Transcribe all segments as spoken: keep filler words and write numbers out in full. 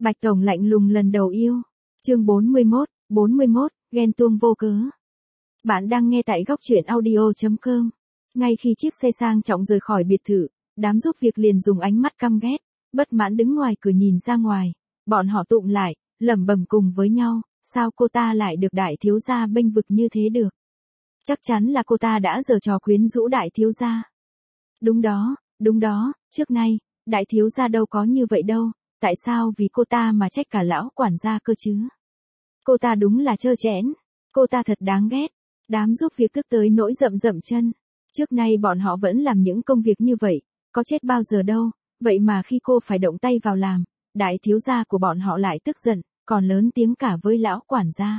Bạch Tổng lạnh lùng lần đầu yêu. Chương bốn mươi mốt, bốn mươi mốt, ghen tuông vô cớ. Bạn đang nghe tại góc truyện audio chấm com. Ngay khi chiếc xe sang trọng rời khỏi biệt thự, đám giúp việc liền dùng ánh mắt căm ghét, bất mãn đứng ngoài cửa nhìn ra ngoài. Bọn họ tụm lại, lẩm bẩm cùng với nhau, sao cô ta lại được đại thiếu gia bênh vực như thế được? Chắc chắn là cô ta đã giở trò quyến rũ đại thiếu gia. Đúng đó, đúng đó, trước nay, đại thiếu gia đâu có như vậy đâu, tại sao vì cô ta mà trách cả lão quản gia cơ chứ? Cô ta đúng là trơ trẽn, cô ta thật đáng ghét. Đám giúp việc tức tới nỗi rậm rậm chân. Trước nay bọn họ vẫn làm những công việc như vậy, có chết bao giờ đâu, vậy mà khi cô phải động tay vào làm, đại thiếu gia của bọn họ lại tức giận, còn lớn tiếng cả với lão quản gia.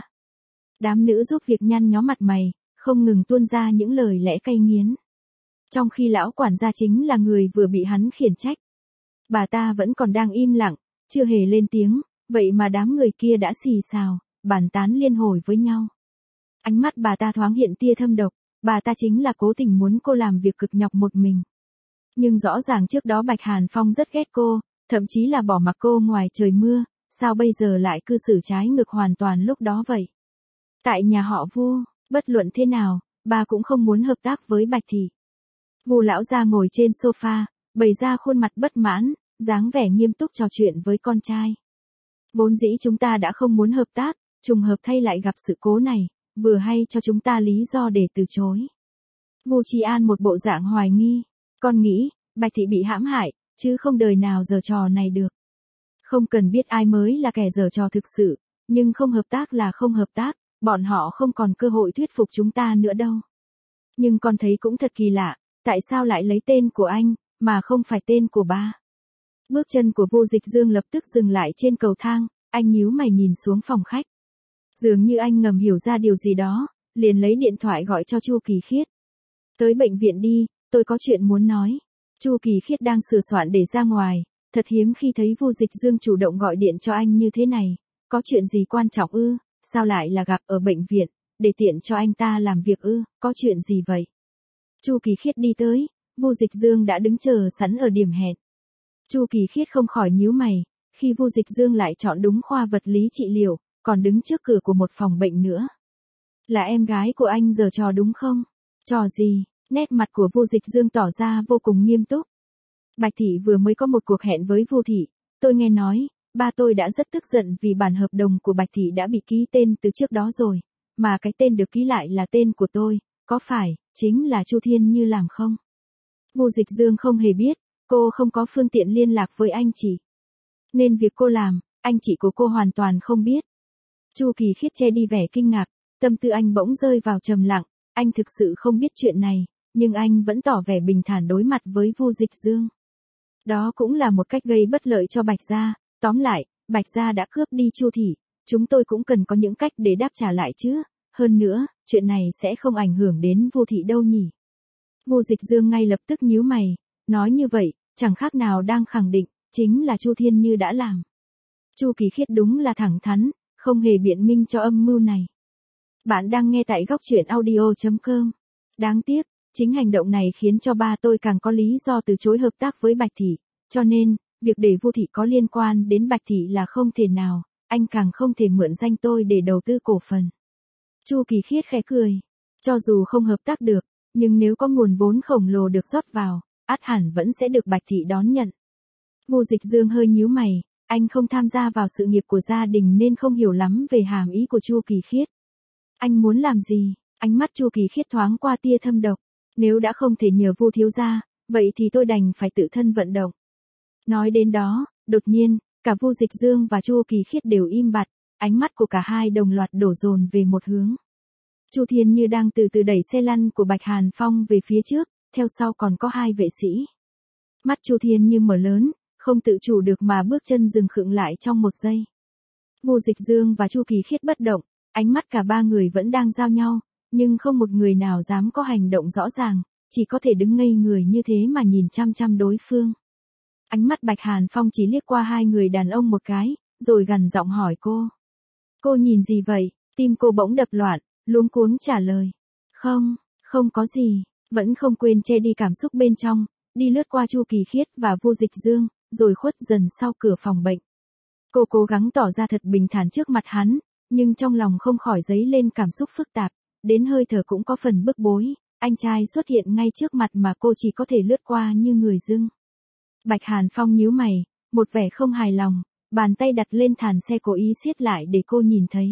Đám nữ giúp việc nhăn nhó mặt mày, không ngừng tuôn ra những lời lẽ cay nghiến. Trong khi lão quản gia chính là người vừa bị hắn khiển trách. Bà ta vẫn còn đang im lặng, chưa hề lên tiếng, vậy mà đám người kia đã xì xào, bàn tán liên hồi với nhau. Ánh mắt bà ta thoáng hiện tia thâm độc, bà ta chính là cố tình muốn cô làm việc cực nhọc một mình. Nhưng rõ ràng trước đó Bạch Hàn Phong rất ghét cô, thậm chí là bỏ mặc cô ngoài trời mưa, sao bây giờ lại cư xử trái ngược hoàn toàn lúc đó vậy? Tại nhà họ Vu, bất luận thế nào, bà cũng không muốn hợp tác với Bạch Thị. Vu lão gia ngồi trên sofa, bày ra khuôn mặt bất mãn, dáng vẻ nghiêm túc trò chuyện với con trai. Vốn dĩ chúng ta đã không muốn hợp tác, trùng hợp thay lại gặp sự cố này, vừa hay cho chúng ta lý do để từ chối. Vu Trì An một bộ dạng hoài nghi, con nghĩ, Bạch Thị bị hãm hại, chứ không đời nào giở trò này được. Không cần biết ai mới là kẻ giở trò thực sự, nhưng không hợp tác là không hợp tác, bọn họ không còn cơ hội thuyết phục chúng ta nữa đâu. Nhưng con thấy cũng thật kỳ lạ, tại sao lại lấy tên của anh, mà không phải tên của ba? Bước chân của Vu Dịch Dương lập tức dừng lại trên cầu thang, anh nhíu mày nhìn xuống phòng khách. Dường như anh ngầm hiểu ra điều gì đó, liền lấy điện thoại gọi cho Chu Kỳ Khiết. Tới bệnh viện đi, tôi có chuyện muốn nói. Chu Kỳ Khiết đang sửa soạn để ra ngoài, thật hiếm khi thấy Vu Dịch Dương chủ động gọi điện cho anh như thế này. Có chuyện gì quan trọng ư, sao lại là gặp ở bệnh viện, để tiện cho anh ta làm việc ư, có chuyện gì vậy? Chu Kỳ Khiết đi tới, Vu Dịch Dương đã đứng chờ sẵn ở điểm hẹn. Chu Kỳ Khiết không khỏi nhíu mày, khi Vu Dịch Dương lại chọn đúng khoa vật lý trị liệu, còn đứng trước cửa của một phòng bệnh nữa. Là em gái của anh giở trò đúng không? Trò gì? Nét mặt của Vu Dịch Dương tỏ ra vô cùng nghiêm túc. Bạch Thị vừa mới có một cuộc hẹn với Vu Thị, tôi nghe nói, ba tôi đã rất tức giận vì bản hợp đồng của Bạch Thị đã bị ký tên từ trước đó rồi, mà cái tên được ký lại là tên của tôi, có phải, chính là Chu Thiên Như làm không? Vu Dịch Dương không hề biết, cô không có phương tiện liên lạc với anh chị. Nên việc cô làm, anh chị của cô hoàn toàn không biết. Chu Kỳ Khiết che đi vẻ kinh ngạc, tâm tư anh bỗng rơi vào trầm lặng, anh thực sự không biết chuyện này, nhưng anh vẫn tỏ vẻ bình thản đối mặt với Vu Dịch Dương. Đó cũng là một cách gây bất lợi cho Bạch gia, tóm lại, Bạch gia đã cướp đi Chu Thị, chúng tôi cũng cần có những cách để đáp trả lại chứ, hơn nữa, chuyện này sẽ không ảnh hưởng đến Vu Thị đâu nhỉ. Vu Dịch Dương ngay lập tức nhíu mày, nói như vậy, chẳng khác nào đang khẳng định, chính là Chu Thiên Như đã làm. Chu Kỳ Khiết đúng là thẳng thắn, không hề biện minh cho âm mưu này. Bạn đang nghe tại góc truyện audio chấm com. Đáng tiếc, chính hành động này khiến cho ba tôi càng có lý do từ chối hợp tác với Bạch Thị, cho nên, việc để Vu Thị có liên quan đến Bạch Thị là không thể nào, anh càng không thể mượn danh tôi để đầu tư cổ phần. Chu Kỳ Khiết khẽ cười, cho dù không hợp tác được, nhưng nếu có nguồn vốn khổng lồ được rót vào, ắt hẳn vẫn sẽ được Bạch Thị đón nhận. Vu Dịch Dương hơi nhíu mày, anh không tham gia vào sự nghiệp của gia đình nên không hiểu lắm về hàm ý của Chu Kỳ Khiết. Anh muốn làm gì? Ánh mắt Chu Kỳ Khiết thoáng qua tia thâm độc. Nếu đã không thể nhờ Vu thiếu gia, vậy thì tôi đành phải tự thân vận động. Nói đến đó, đột nhiên, cả Vu Dịch Dương và Chu Kỳ Khiết đều im bặt, ánh mắt của cả hai đồng loạt đổ dồn về một hướng. Chu Thiên Như đang từ từ đẩy xe lăn của Bạch Hàn Phong về phía trước, theo sau còn có hai vệ sĩ. Mắt Chu Thiên Như mở lớn, không tự chủ được mà bước chân dừng khựng lại trong một giây. Vu Dịch Dương và Chu Kỳ Khiết bất động, ánh mắt cả ba người vẫn đang giao nhau, nhưng không một người nào dám có hành động rõ ràng, chỉ có thể đứng ngây người như thế mà nhìn chăm chăm đối phương. Ánh mắt Bạch Hàn Phong chỉ liếc qua hai người đàn ông một cái, rồi gằn giọng hỏi cô. Cô nhìn gì vậy? Tim cô bỗng đập loạn, luống cuống trả lời. Không, không có gì, vẫn không quên che đi cảm xúc bên trong, đi lướt qua Chu Kỳ Khiết và Vu Dịch Dương, rồi khuất dần sau cửa phòng bệnh. Cô cố gắng tỏ ra thật bình thản trước mặt hắn, nhưng trong lòng không khỏi dấy lên cảm xúc phức tạp, đến hơi thở cũng có phần bức bối, anh trai xuất hiện ngay trước mặt mà cô chỉ có thể lướt qua như người dưng. Bạch Hàn Phong nhíu mày, một vẻ không hài lòng, bàn tay đặt lên thàn xe cố ý siết lại để cô nhìn thấy.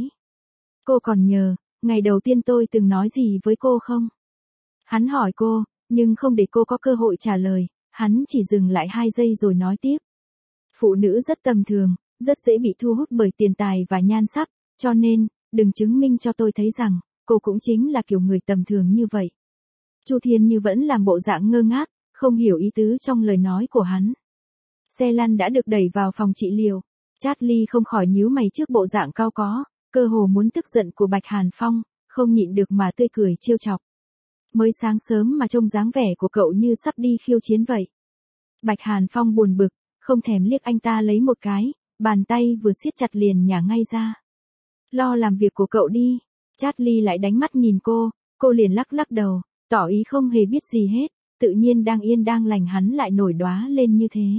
Cô còn nhớ, ngày đầu tiên tôi từng nói gì với cô không? Hắn hỏi cô, nhưng không để cô có cơ hội trả lời, hắn chỉ dừng lại hai giây rồi nói tiếp. Phụ nữ rất tầm thường, rất dễ bị thu hút bởi tiền tài và nhan sắc, cho nên, đừng chứng minh cho tôi thấy rằng, cô cũng chính là kiểu người tầm thường như vậy. Chu Thiên Như vẫn làm bộ dạng ngơ ngác, không hiểu ý tứ trong lời nói của hắn. Xe lăn đã được đẩy vào phòng trị liệu, Charlie không khỏi nhíu mày trước bộ dạng cao có, cơ hồ muốn tức giận của Bạch Hàn Phong, không nhịn được mà tươi cười trêu chọc. Mới sáng sớm mà trông dáng vẻ của cậu như sắp đi khiêu chiến vậy. Bạch Hàn Phong buồn bực, không thèm liếc anh ta lấy một cái, bàn tay vừa siết chặt liền nhả ngay ra. Lo làm việc của cậu đi. Charlie lại đánh mắt nhìn cô, cô liền lắc lắc đầu, tỏ ý không hề biết gì hết, tự nhiên đang yên đang lành hắn lại nổi đoá lên như thế.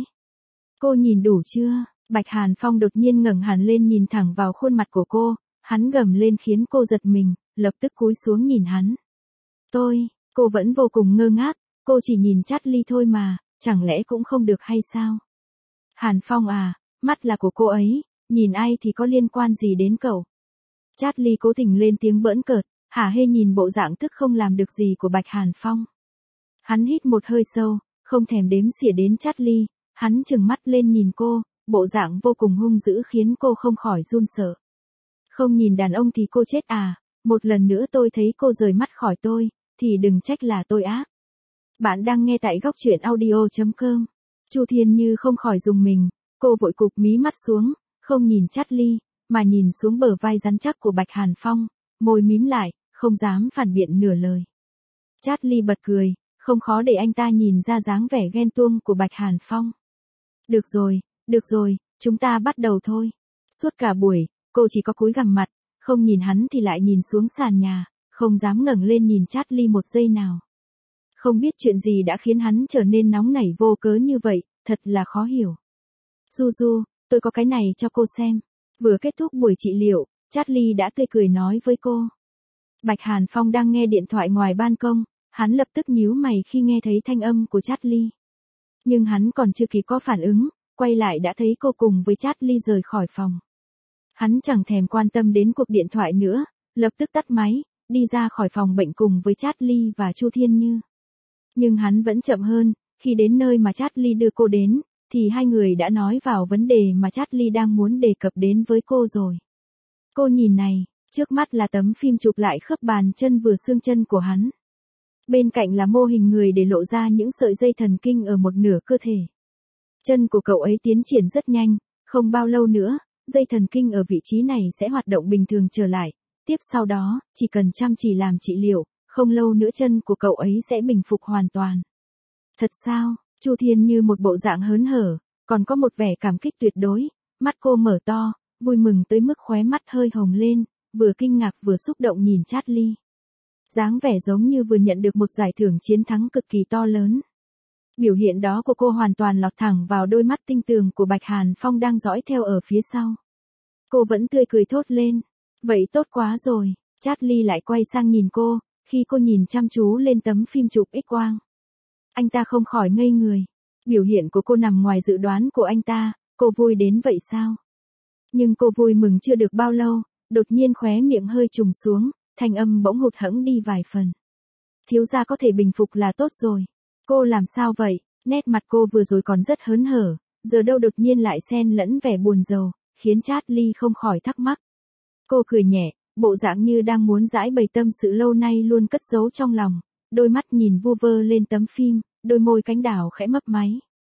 Cô nhìn đủ chưa? Bạch Hàn Phong đột nhiên ngẩng hẳn lên nhìn thẳng vào khuôn mặt của cô, hắn gầm lên khiến cô giật mình, lập tức cúi xuống nhìn hắn. Tôi, cô vẫn vô cùng ngơ ngác, cô chỉ nhìn Charlie thôi mà, chẳng lẽ cũng không được hay sao? Hàn Phong à, mắt là của cô ấy, nhìn ai thì có liên quan gì đến cậu? Charlie cố tình lên tiếng bỡn cợt, hả hê nhìn bộ dạng tức không làm được gì của Bạch Hàn Phong. Hắn hít một hơi sâu, không thèm đếm xỉa đến Charlie, hắn trừng mắt lên nhìn cô, bộ dạng vô cùng hung dữ khiến cô không khỏi run sợ. Không nhìn đàn ông thì cô chết à, một lần nữa tôi thấy cô rời mắt khỏi tôi, thì đừng trách là tôi ác. Bạn đang nghe tại góc truyện audio chấm com. Chu Thiên Như không khỏi rùng mình, cô vội cụp mí mắt xuống, không nhìn Charlie, mà nhìn xuống bờ vai rắn chắc của Bạch Hàn Phong, môi mím lại, không dám phản biện nửa lời. Charlie bật cười, không khó để anh ta nhìn ra dáng vẻ ghen tuông của Bạch Hàn Phong. Được rồi, được rồi, chúng ta bắt đầu thôi. Suốt cả buổi, cô chỉ có cúi gằm mặt, không nhìn hắn thì lại nhìn xuống sàn nhà, không dám ngẩng lên nhìn Charlie một giây nào. Không biết chuyện gì đã khiến hắn trở nên nóng nảy vô cớ như vậy, thật là khó hiểu. Du Du, tôi có cái này cho cô xem. Vừa kết thúc buổi trị liệu, Charlie đã tươi cười nói với cô. Bạch Hàn Phong đang nghe điện thoại ngoài ban công, hắn lập tức nhíu mày khi nghe thấy thanh âm của Charlie. Nhưng hắn còn chưa kịp có phản ứng, quay lại đã thấy cô cùng với Charlie rời khỏi phòng. Hắn chẳng thèm quan tâm đến cuộc điện thoại nữa, lập tức tắt máy, đi ra khỏi phòng bệnh cùng với Charlie và Chu Thiên Như. Nhưng hắn vẫn chậm hơn, khi đến nơi mà Charlie đưa cô đến, thì hai người đã nói vào vấn đề mà Charlie đang muốn đề cập đến với cô rồi. Cô nhìn này, trước mắt là tấm phim chụp lại khớp bàn chân vừa xương chân của hắn. Bên cạnh là mô hình người để lộ ra những sợi dây thần kinh ở một nửa cơ thể. Chân của cậu ấy tiến triển rất nhanh, không bao lâu nữa, dây thần kinh ở vị trí này sẽ hoạt động bình thường trở lại. Tiếp sau đó, chỉ cần chăm chỉ làm trị liệu, không lâu nữa chân của cậu ấy sẽ bình phục hoàn toàn. Thật sao? Chu Thiên Như một bộ dạng hớn hở, còn có một vẻ cảm kích tuyệt đối, mắt cô mở to, vui mừng tới mức khóe mắt hơi hồng lên, vừa kinh ngạc vừa xúc động nhìn Charlie. Dáng vẻ giống như vừa nhận được một giải thưởng chiến thắng cực kỳ to lớn. Biểu hiện đó của cô hoàn toàn lọt thẳng vào đôi mắt tinh tường của Bạch Hàn Phong đang dõi theo ở phía sau. Cô vẫn tươi cười thốt lên. Vậy tốt quá rồi. Charlie lại quay sang nhìn cô, khi cô nhìn chăm chú lên tấm phim chụp X-quang. Anh ta không khỏi ngây người. Biểu hiện của cô nằm ngoài dự đoán của anh ta, cô vui đến vậy sao? Nhưng cô vui mừng chưa được bao lâu, đột nhiên khóe miệng hơi trùng xuống, thanh âm bỗng hụt hẫng đi vài phần. Thiếu gia có thể bình phục là tốt rồi. Cô làm sao vậy? Nét mặt cô vừa rồi còn rất hớn hở, giờ đâu đột nhiên lại xen lẫn vẻ buồn rầu, khiến Charlie không khỏi thắc mắc. Cô cười nhẹ, bộ dạng như đang muốn giải bày tâm sự lâu nay luôn cất giấu trong lòng, đôi mắt nhìn vu vơ lên tấm phim, đôi môi cánh đào khẽ mấp máy.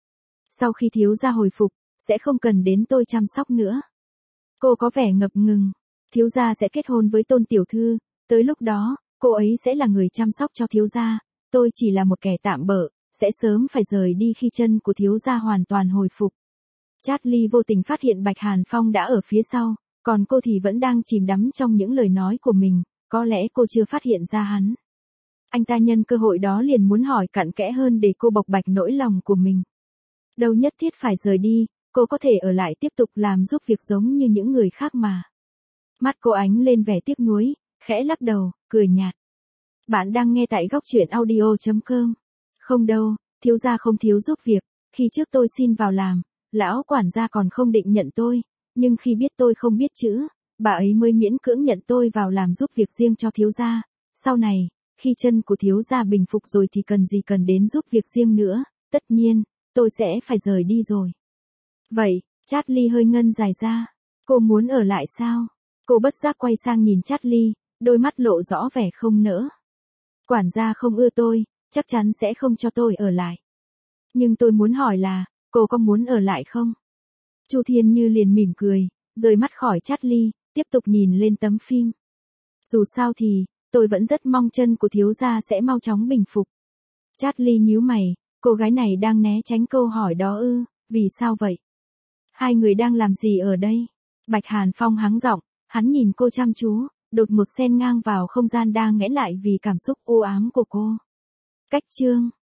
Sau khi thiếu gia hồi phục, sẽ không cần đến tôi chăm sóc nữa. Cô có vẻ ngập ngừng. Thiếu gia sẽ kết hôn với Tôn tiểu thư, tới lúc đó, cô ấy sẽ là người chăm sóc cho thiếu gia, tôi chỉ là một kẻ tạm bợ, sẽ sớm phải rời đi khi chân của thiếu gia hoàn toàn hồi phục. Charlie vô tình phát hiện Bạch Hàn Phong đã ở phía sau, còn cô thì vẫn đang chìm đắm trong những lời nói của mình, có lẽ cô chưa phát hiện ra hắn. Anh ta nhân cơ hội đó liền muốn hỏi cặn kẽ hơn để cô bộc bạch nỗi lòng của mình. Đâu nhất thiết phải rời đi, cô có thể ở lại tiếp tục làm giúp việc giống như những người khác mà. Mắt cô ánh lên vẻ tiếc nuối, khẽ lắc đầu, cười nhạt. Bạn đang nghe tại góc truyện audio chấm com. Không đâu, thiếu gia không thiếu giúp việc, khi trước tôi xin vào làm, lão quản gia còn không định nhận tôi, nhưng khi biết tôi không biết chữ, bà ấy mới miễn cưỡng nhận tôi vào làm giúp việc riêng cho thiếu gia. Sau này, khi chân của thiếu gia bình phục rồi thì cần gì cần đến giúp việc riêng nữa, tất nhiên, tôi sẽ phải rời đi rồi. Vậy, Charlie hơi ngân dài ra. Cô muốn ở lại sao? Cô bất giác quay sang nhìn Charlie, đôi mắt lộ rõ vẻ không nỡ. Quản gia không ưa tôi, chắc chắn sẽ không cho tôi ở lại. Nhưng tôi muốn hỏi là, cô có muốn ở lại không? Chu Thiên Như liền mỉm cười, rời mắt khỏi Charlie, tiếp tục nhìn lên tấm phim. Dù sao thì, tôi vẫn rất mong chân của thiếu gia sẽ mau chóng bình phục. Charlie nhíu mày, cô gái này đang né tránh câu hỏi đó ư, vì sao vậy? Hai người đang làm gì ở đây? Bạch Hàn Phong hắng giọng, hắn nhìn cô chăm chú, đột ngột xen ngang vào không gian đang nghẽn lại vì cảm xúc u ám của cô. Cách chương